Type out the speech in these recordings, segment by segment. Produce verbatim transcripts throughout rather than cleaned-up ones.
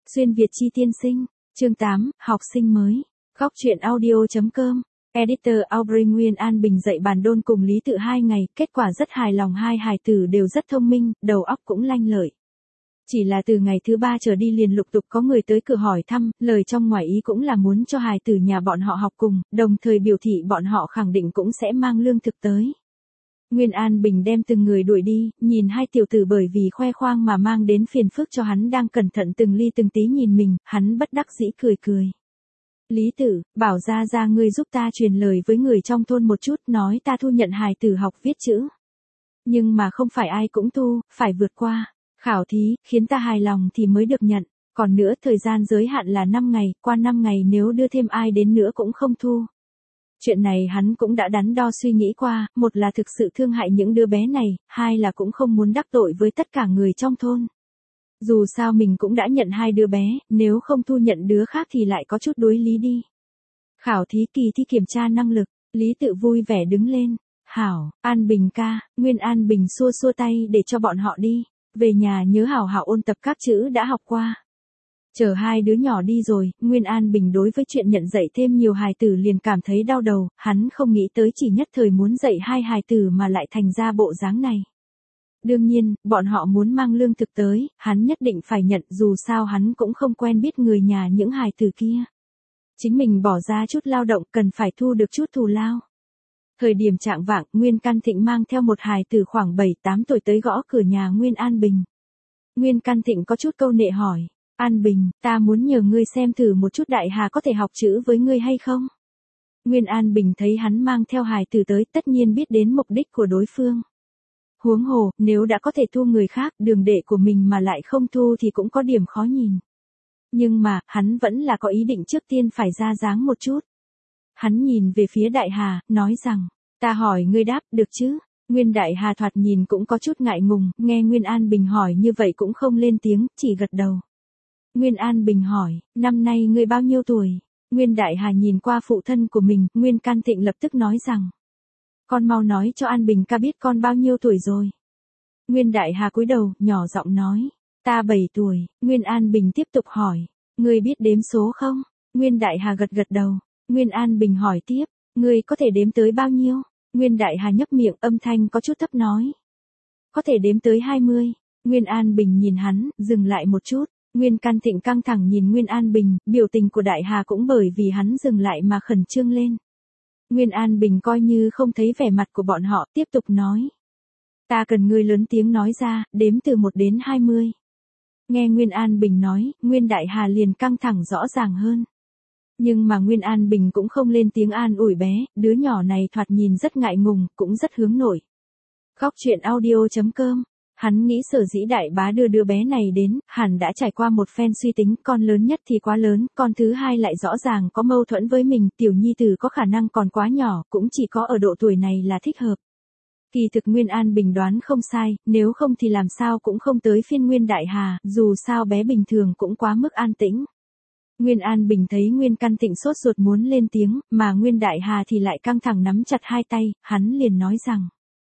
Xuyên Việt Chi tiên sinh, chương tám, học sinh mới, góc truyện audio.com, editor Aubrey. Nguyên An Bình dạy bàn đôn cùng Lý Tự hai ngày, kết quả rất hài lòng, hai hài tử đều rất thông minh, đầu óc cũng lanh lợi. Chỉ là từ ngày thứ ba trở đi liền lục tục có người tới cửa hỏi thăm, lời trong ngoài ý cũng là muốn cho hài tử nhà bọn họ học cùng, đồng thời biểu thị bọn họ khẳng định cũng sẽ mang lương thực tới. Nguyên An Bình đem từng người đuổi đi, nhìn hai tiểu tử bởi vì khoe khoang mà mang đến phiền phức cho hắn đang cẩn thận từng ly từng tí nhìn mình, hắn bất đắc dĩ cười cười. Lý Tử, bảo ra ra ngươi giúp ta truyền lời với người trong thôn một chút, nói ta thu nhận hài tử học viết chữ. Nhưng mà không phải ai cũng thu, phải vượt qua khảo thí, khiến ta hài lòng thì mới được nhận, còn nữa thời gian giới hạn là năm ngày, qua năm ngày nếu đưa thêm ai đến nữa cũng không thu. Chuyện này hắn cũng đã đắn đo suy nghĩ qua, một là thực sự thương hại những đứa bé này, hai là cũng không muốn đắc tội với tất cả người trong thôn. Dù sao mình cũng đã nhận hai đứa bé, nếu không thu nhận đứa khác thì lại có chút đối lý đi. Khảo thí kỳ thi kiểm tra năng lực, Lý Tự vui vẻ đứng lên. Hảo, An Bình ca, Nguyên An Bình xua xua tay để cho bọn họ đi, về nhà nhớ hảo hảo ôn tập các chữ đã học qua. Chờ hai đứa nhỏ đi rồi, Nguyên An Bình đối với chuyện nhận dạy thêm nhiều hài tử liền cảm thấy đau đầu, hắn không nghĩ tới chỉ nhất thời muốn dạy hai hài tử mà lại thành ra bộ dáng này. Đương nhiên, bọn họ muốn mang lương thực tới, hắn nhất định phải nhận, dù sao hắn cũng không quen biết người nhà những hài tử kia. Chính mình bỏ ra chút lao động cần phải thu được chút thù lao. Thời điểm trạng vạng, Nguyên Căn Thịnh mang theo một hài tử khoảng bảy tám tuổi tới gõ cửa nhà Nguyên An Bình. Nguyên Căn Thịnh có chút câu nệ hỏi. An Bình, ta muốn nhờ ngươi xem thử một chút Đại Hà có thể học chữ với ngươi hay không? Nguyên An Bình thấy hắn mang theo hài tử tới tất nhiên biết đến mục đích của đối phương. Huống hồ, nếu đã có thể thu người khác, đường đệ của mình mà lại không thu thì cũng có điểm khó nhìn. Nhưng mà, hắn vẫn là có ý định trước tiên phải ra dáng một chút. Hắn nhìn về phía Đại Hà, nói rằng, ta hỏi ngươi đáp, được chứ? Nguyên Đại Hà thoạt nhìn cũng có chút ngại ngùng, nghe Nguyên An Bình hỏi như vậy cũng không lên tiếng, chỉ gật đầu. Nguyên An Bình hỏi, năm nay ngươi bao nhiêu tuổi? Nguyên Đại Hà nhìn qua phụ thân của mình, Nguyên Căn Thịnh lập tức nói rằng, con mau nói cho An Bình ca biết con bao nhiêu tuổi rồi. Nguyên Đại Hà cúi đầu, nhỏ giọng nói, ta bảy tuổi. Nguyên An Bình tiếp tục hỏi, ngươi biết đếm số không? Nguyên Đại Hà gật gật đầu. Nguyên An Bình hỏi tiếp, ngươi có thể đếm tới bao nhiêu? Nguyên Đại Hà nhấp miệng, âm thanh có chút thấp nói, có thể đếm tới hai mươi. Nguyên An Bình nhìn hắn, dừng lại một chút. Nguyên Căn Thịnh căng thẳng nhìn Nguyên An Bình, biểu tình của Đại Hà cũng bởi vì hắn dừng lại mà khẩn trương lên. Nguyên An Bình coi như không thấy vẻ mặt của bọn họ, tiếp tục nói. Ta cần ngươi lớn tiếng nói ra, đếm từ một đến hai mươi. Nghe Nguyên An Bình nói, Nguyên Đại Hà liền căng thẳng rõ ràng hơn. Nhưng mà Nguyên An Bình cũng không lên tiếng an ủi bé, đứa nhỏ này thoạt nhìn rất ngại ngùng, cũng rất hướng nội. Góc truyện audio.com. Hắn nghĩ sở dĩ Đại Bá đưa đứa bé này đến, hẳn đã trải qua một phen suy tính, con lớn nhất thì quá lớn, con thứ hai lại rõ ràng có mâu thuẫn với mình, tiểu nhi tử có khả năng còn quá nhỏ, cũng chỉ có ở độ tuổi này là thích hợp. Kỳ thực Nguyên An Bình đoán không sai, nếu không thì làm sao cũng không tới phiên Nguyên Đại Hà, dù sao bé bình thường cũng quá mức an tĩnh. Nguyên An Bình thấy Nguyên Căn Thịnh sốt ruột muốn lên tiếng, mà Nguyên Đại Hà thì lại căng thẳng nắm chặt hai tay, hắn liền nói rằng.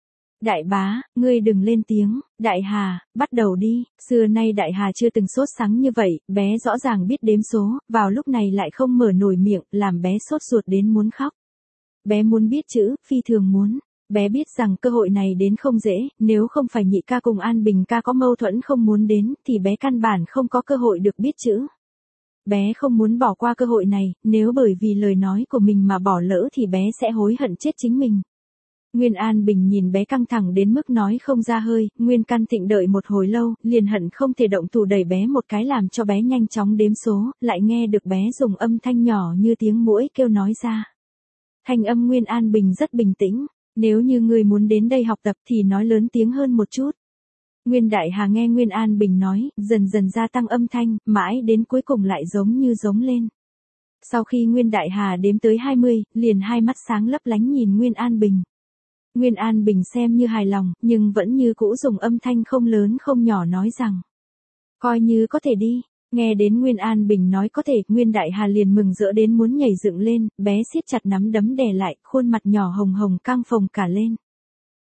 Đại bá, ngươi đừng lên tiếng, Đại Hà, bắt đầu đi, xưa nay Đại Hà chưa từng sốt sắng như vậy, bé rõ ràng biết đếm số, vào lúc này lại không mở nổi miệng, làm bé sốt ruột đến muốn khóc. Bé muốn biết chữ, phi thường muốn, bé biết rằng cơ hội này đến không dễ, nếu không phải nhị ca cùng An Bình ca có mâu thuẫn không muốn đến, thì bé căn bản không có cơ hội được biết chữ. Bé không muốn bỏ qua cơ hội này, nếu bởi vì lời nói của mình mà bỏ lỡ thì bé sẽ hối hận chết chính mình. Nguyên An Bình nhìn bé căng thẳng đến mức nói không ra hơi, Nguyên Căn Thịnh đợi một hồi lâu, liền hận không thể động thủ đẩy bé một cái làm cho bé nhanh chóng đếm số, lại nghe được bé dùng âm thanh nhỏ như tiếng muỗi kêu nói ra. Thanh âm Nguyên An Bình rất bình tĩnh, nếu như người muốn đến đây học tập thì nói lớn tiếng hơn một chút. Nguyên Đại Hà nghe Nguyên An Bình nói, dần dần gia tăng âm thanh, mãi đến cuối cùng lại giống như giống lên. Sau khi Nguyên Đại Hà đếm tới hai mươi, liền hai mắt sáng lấp lánh nhìn Nguyên An Bình. Nguyên An Bình xem như hài lòng, nhưng vẫn như cũ dùng âm thanh không lớn không nhỏ nói rằng. Coi như có thể đi, nghe đến Nguyên An Bình nói có thể, Nguyên Đại Hà liền mừng rỡ đến muốn nhảy dựng lên, bé siết chặt nắm đấm đè lại, khuôn mặt nhỏ hồng hồng căng phồng cả lên.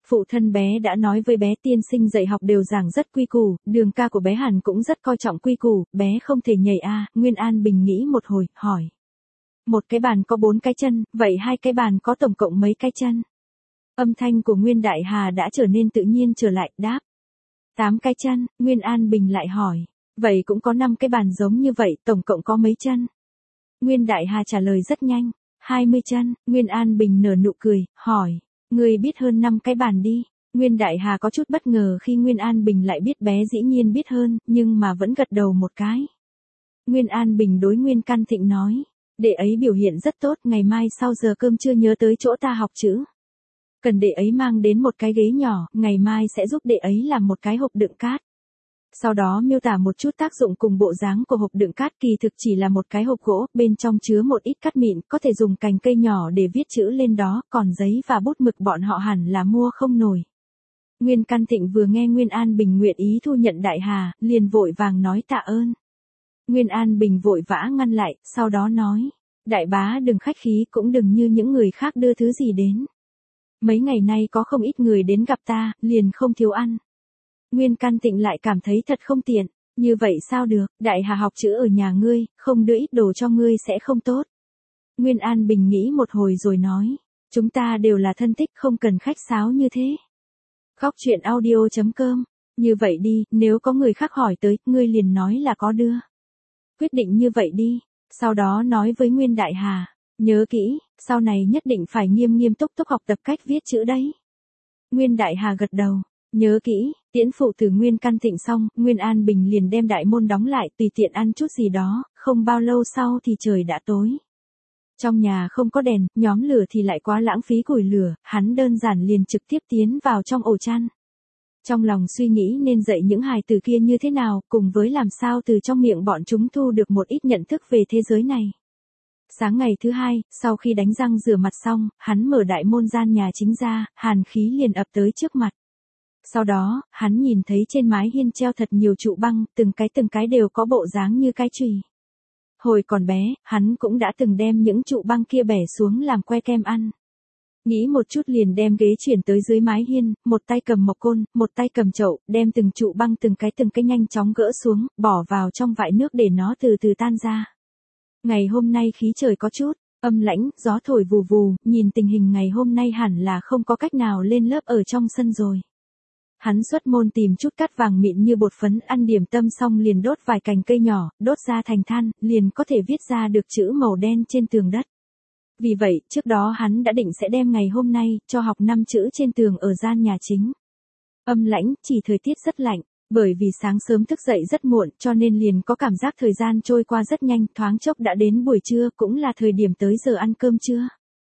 Phụ thân bé đã nói với bé tiên sinh dạy học đều giảng rất quy củ, đường ca của bé hẳn cũng rất coi trọng quy củ, bé không thể nhảy a. Nguyên An Bình nghĩ một hồi, hỏi. Một cái bàn có bốn cái chân, vậy hai cái bàn có tổng cộng mấy cái chân? Âm thanh của Nguyên Đại Hà đã trở nên tự nhiên trở lại, đáp. Tám cái chân, Nguyên An Bình lại hỏi. Vậy cũng có năm cái bàn giống như vậy, tổng cộng có mấy chân? Nguyên Đại Hà trả lời rất nhanh. Hai mươi chân, Nguyên An Bình nở nụ cười, hỏi. Người biết hơn năm cái bàn đi. Nguyên Đại Hà có chút bất ngờ khi Nguyên An Bình lại biết bé dĩ nhiên biết hơn, nhưng mà vẫn gật đầu một cái. Nguyên An Bình đối Nguyên Căn Thịnh nói. Đệ ấy biểu hiện rất tốt, ngày mai sau giờ cơm trưa nhớ tới chỗ ta học chữ. Cần đệ ấy mang đến một cái ghế nhỏ, ngày mai sẽ giúp đệ ấy làm một cái hộp đựng cát. Sau đó miêu tả một chút tác dụng cùng bộ dáng của hộp đựng cát, kỳ thực chỉ là một cái hộp gỗ, bên trong chứa một ít cát mịn, có thể dùng cành cây nhỏ để viết chữ lên đó, còn giấy và bút mực bọn họ hẳn là mua không nổi. Nguyên Căn Thịnh vừa nghe Nguyên An Bình nguyện ý thu nhận Đại Hà, liền vội vàng nói tạ ơn. Nguyên An Bình vội vã ngăn lại, sau đó nói, đại bá đừng khách khí, cũng đừng như những người khác đưa thứ gì đến. Mấy ngày nay có không ít người đến gặp ta, liền không thiếu ăn. Nguyên Căn Thịnh lại cảm thấy thật không tiện, như vậy sao được, Đại Hà học chữ ở nhà ngươi, không đưa ít đồ cho ngươi sẽ không tốt. Nguyên An Bình nghĩ một hồi rồi nói, chúng ta đều là thân thích, không cần khách sáo như thế. Góc truyện audio chấm com, như vậy đi, nếu có người khác hỏi tới, ngươi liền nói là có đưa. Quyết định như vậy đi, sau đó nói với Nguyên Đại Hà, nhớ kỹ, sau này nhất định phải nghiêm nghiêm túc túc học tập cách viết chữ đấy. Nguyên Đại Hà gật đầu, nhớ kỹ, tiễn phụ từ Nguyên Căn Thịnh xong, Nguyên An Bình liền đem đại môn đóng lại, tùy tiện ăn chút gì đó, không bao lâu sau thì trời đã tối. Trong nhà không có đèn, nhóm lửa thì lại quá lãng phí củi lửa, hắn đơn giản liền trực tiếp tiến vào trong ổ chăn. Trong lòng suy nghĩ nên dạy những hài tử kia như thế nào, cùng với làm sao từ trong miệng bọn chúng thu được một ít nhận thức về thế giới này. Sáng ngày thứ hai, sau khi đánh răng rửa mặt xong, hắn mở đại môn gian nhà chính ra, hàn khí liền ập tới trước mặt. Sau đó, hắn nhìn thấy trên mái hiên treo thật nhiều trụ băng, từng cái từng cái đều có bộ dáng như cái chùy. Hồi còn bé, hắn cũng đã từng đem những trụ băng kia bẻ xuống làm que kem ăn. Nghĩ một chút liền đem ghế chuyển tới dưới mái hiên, một tay cầm mộc côn, một tay cầm chậu, đem từng trụ băng từng cái từng cái nhanh chóng gỡ xuống, bỏ vào trong vại nước để nó từ từ tan ra. Ngày hôm nay khí trời có chút âm lãnh, gió thổi vù vù, nhìn tình hình ngày hôm nay hẳn là không có cách nào lên lớp ở trong sân rồi. Hắn xuất môn tìm chút cát vàng mịn như bột phấn, ăn điểm tâm xong liền đốt vài cành cây nhỏ, đốt ra thành than, liền có thể viết ra được chữ màu đen trên tường đất. Vì vậy, trước đó hắn đã định sẽ đem ngày hôm nay, cho học năm chữ trên tường ở gian nhà chính. Âm lãnh, chỉ thời tiết rất lạnh, bởi vì sáng sớm thức dậy rất muộn, cho nên liền có cảm giác thời gian trôi qua rất nhanh, thoáng chốc đã đến buổi trưa, cũng là thời điểm tới giờ ăn cơm trưa.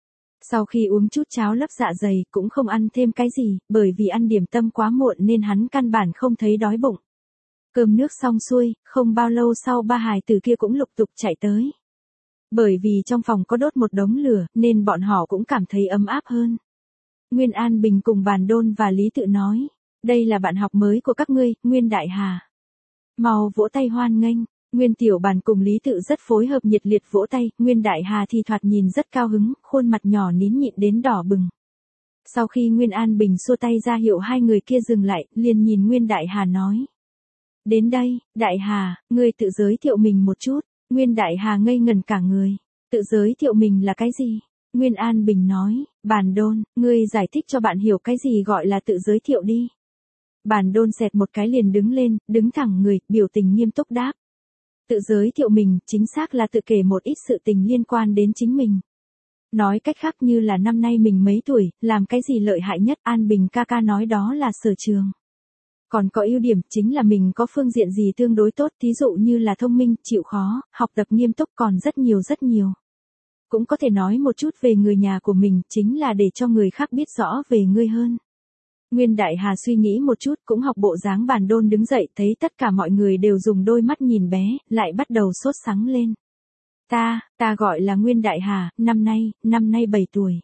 Sau khi uống chút cháo lấp dạ dày, cũng không ăn thêm cái gì, bởi vì ăn điểm tâm quá muộn nên hắn căn bản không thấy đói bụng. Cơm nước xong xuôi, không bao lâu sau ba hài tử kia cũng lục tục chạy tới. Bởi vì trong phòng có đốt một đống lửa, nên bọn họ cũng cảm thấy ấm áp hơn. Nguyên An Bình cùng Bàn Đôn và Lý Tự nói, đây là bạn học mới của các ngươi, Nguyên Đại Hà. Mau vỗ tay hoan nghênh. Nguyên Tiểu Bàn cùng Lý Tự rất phối hợp nhiệt liệt vỗ tay, Nguyên Đại Hà thì thoạt nhìn rất cao hứng, khuôn mặt nhỏ nín nhịn đến đỏ bừng. Sau khi Nguyên An Bình xua tay ra hiệu hai người kia dừng lại, liền nhìn Nguyên Đại Hà nói. Đến đây, Đại Hà, ngươi tự giới thiệu mình một chút. Nguyên Đại Hà ngây ngẩn cả người. Tự giới thiệu mình là cái gì? Nguyên An Bình nói, Bàn Đôn, ngươi giải thích cho bạn hiểu cái gì gọi là tự giới thiệu đi. Bàn Đôn xẹt một cái liền đứng lên, đứng thẳng người, biểu tình nghiêm túc đáp. Tự giới thiệu mình, chính xác là tự kể một ít sự tình liên quan đến chính mình. Nói cách khác như là năm nay mình mấy tuổi, làm cái gì lợi hại nhất, An Bình ca ca nói đó là sở trường. Còn có ưu điểm chính là mình có phương diện gì tương đối tốt, thí dụ như là thông minh, chịu khó, học tập nghiêm túc, còn rất nhiều rất nhiều. Cũng có thể nói một chút về người nhà của mình, chính là để cho người khác biết rõ về ngươi hơn. Nguyên Đại Hà suy nghĩ một chút, cũng học bộ dáng Bàn Đôn đứng dậy, thấy tất cả mọi người đều dùng đôi mắt nhìn bé, lại bắt đầu sốt sắng lên. Ta, ta gọi là Nguyên Đại Hà, năm nay, năm nay bảy tuổi.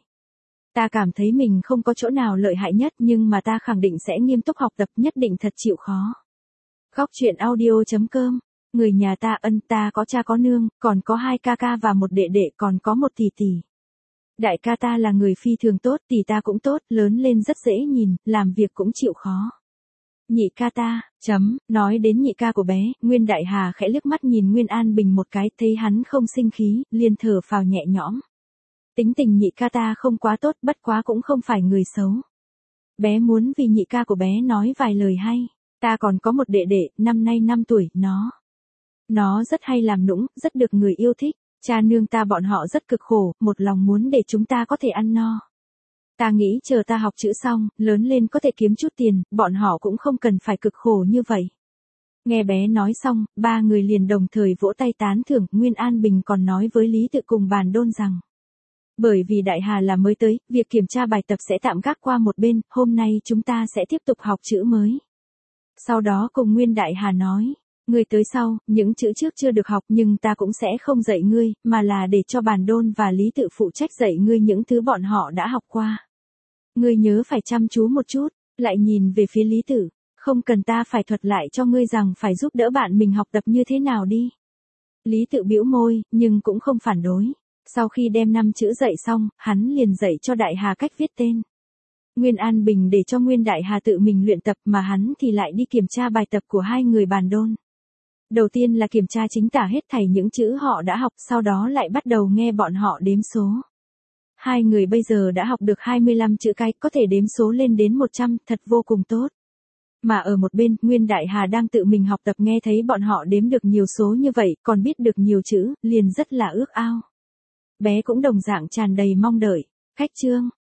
Ta cảm thấy mình không có chỗ nào lợi hại nhất, nhưng mà ta khẳng định sẽ nghiêm túc học tập, nhất định thật chịu khó. Góc truyện audio chấm com, người nhà ta ân ta có cha có nương, còn có hai ca ca và một đệ đệ, còn có một tỷ tỷ. Đại ca ta là người phi thường tốt, tỷ ta cũng tốt, lớn lên rất dễ nhìn, làm việc cũng chịu khó. Nhị ca ta, chấm, nói đến nhị ca của bé, Nguyên Đại Hà khẽ liếc mắt nhìn Nguyên An Bình một cái, thấy hắn không sinh khí, liền thở phào nhẹ nhõm. Tính tình nhị ca ta không quá tốt, bất quá cũng không phải người xấu. Bé muốn vì nhị ca của bé nói vài lời hay. Ta còn có một đệ đệ, năm nay năm tuổi, nó. Nó rất hay làm nũng, rất được người yêu thích. Cha nương ta bọn họ rất cực khổ, một lòng muốn để chúng ta có thể ăn no. Ta nghĩ chờ ta học chữ xong, lớn lên có thể kiếm chút tiền, bọn họ cũng không cần phải cực khổ như vậy. Nghe bé nói xong, ba người liền đồng thời vỗ tay tán thưởng, Nguyên An Bình còn nói với Lý Tự cùng Bàn Đôn rằng. Bởi vì Đại Hà là mới tới, việc kiểm tra bài tập sẽ tạm gác qua một bên, hôm nay chúng ta sẽ tiếp tục học chữ mới. Sau đó cùng Nguyên Đại Hà nói, ngươi tới sau, những chữ trước chưa được học nhưng ta cũng sẽ không dạy ngươi, mà là để cho Bàn Đôn và Lý Tự phụ trách dạy ngươi những thứ bọn họ đã học qua. Ngươi nhớ phải chăm chú một chút, lại nhìn về phía Lý Tự, không cần ta phải thuật lại cho ngươi rằng phải giúp đỡ bạn mình học tập như thế nào đi. Lý Tự bĩu môi, nhưng cũng không phản đối. Sau khi đem năm chữ dạy xong, hắn liền dạy cho Đại Hà cách viết tên. Nguyên An Bình để cho Nguyên Đại Hà tự mình luyện tập mà hắn thì lại đi kiểm tra bài tập của hai người Bàn Đôn. Đầu tiên là kiểm tra chính tả hết thảy những chữ họ đã học, sau đó lại bắt đầu nghe bọn họ đếm số. Hai người bây giờ đã học được hai mươi lăm chữ cái, có thể đếm số lên đến một trăm, thật vô cùng tốt. Mà ở một bên, Nguyên Đại Hà đang tự mình học tập nghe thấy bọn họ đếm được nhiều số như vậy, còn biết được nhiều chữ, liền rất là ước ao. Bé cũng đồng dạng tràn đầy mong đợi. Khách chương